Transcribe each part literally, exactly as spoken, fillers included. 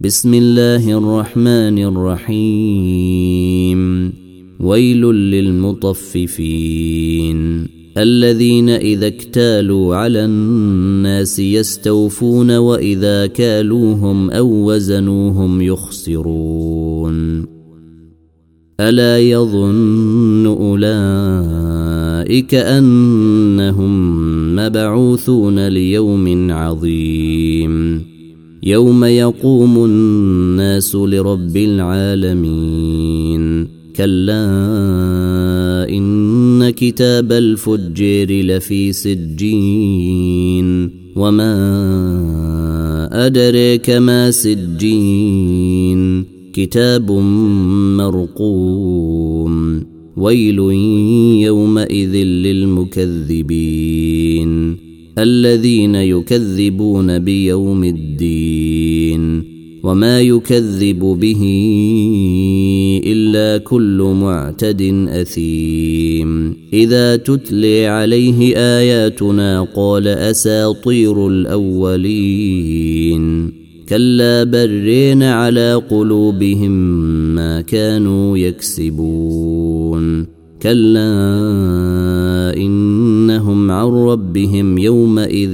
بسم الله الرحمن الرحيم ويل للمطففين الذين إذا اكتالوا على الناس يستوفون وإذا كالوهم أو وزنوهم يخسرون ألا يظن أولئك أنهم مبعوثون ليوم عظيم يوم يقوم الناس لرب العالمين كلا إن كتاب الفجار لفي سجين وما أدريك ما سجين كتاب مرقوم ويل يومئذ للمكذبين الذين يكذبون بيوم الدين وما يكذب به إلا كل معتد أثيم إذا تتلي عليه آياتنا قال أساطير الأولين كلا برين على قلوبهم ما كانوا يكسبون كلا إنهم عن ربهم يومئذ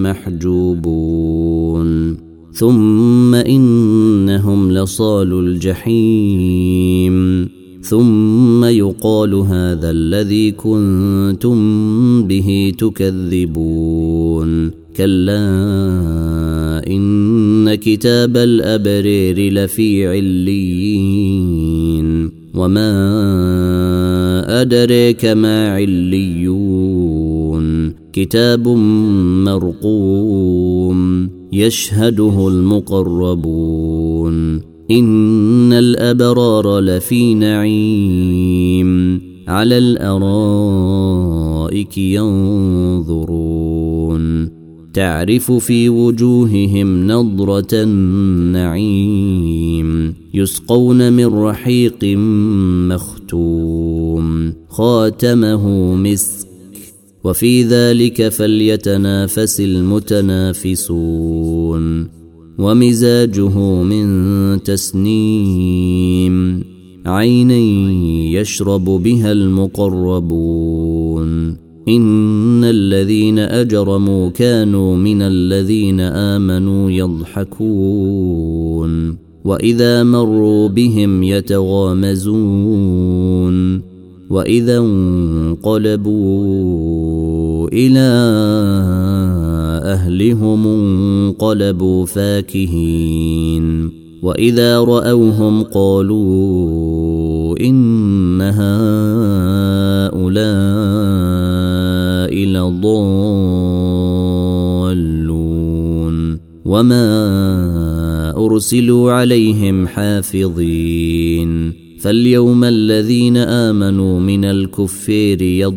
لمحجوبون ثم إنهم لصالو الجحيم ثم يقال هذا الذي كنتم به تكذبون كلا إن كتاب الأبرير لفي عليين وما أدريك ما عليون كتاب مرقوم يشهده المقربون إن الأبرار لفي نعيم على الأرائك ينظرون تعرف في وجوههم نضرة النعيم يسقون من رحيق مختوم خاتمه مسك وفي ذلك فليتنافس المتنافسون ومزاجه من تسنيم عينا يشرب بها المقربون إن الذين أجرموا كانوا من الذين آمنوا يضحكون وإذا مروا بهم يتغامزون وإذا انقلبوا إلى أهلهم انقلبوا فاكهين وإذا رأوهم قالوا إن هؤلاء لضالون وما أرسلوا عليهم حافظين فاليوم الذين آمنوا من الكفار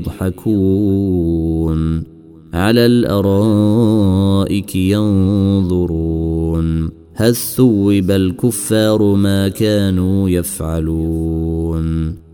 يضحكون على الأرائك ينظرون هل ثوب الكفار ما كانوا يفعلون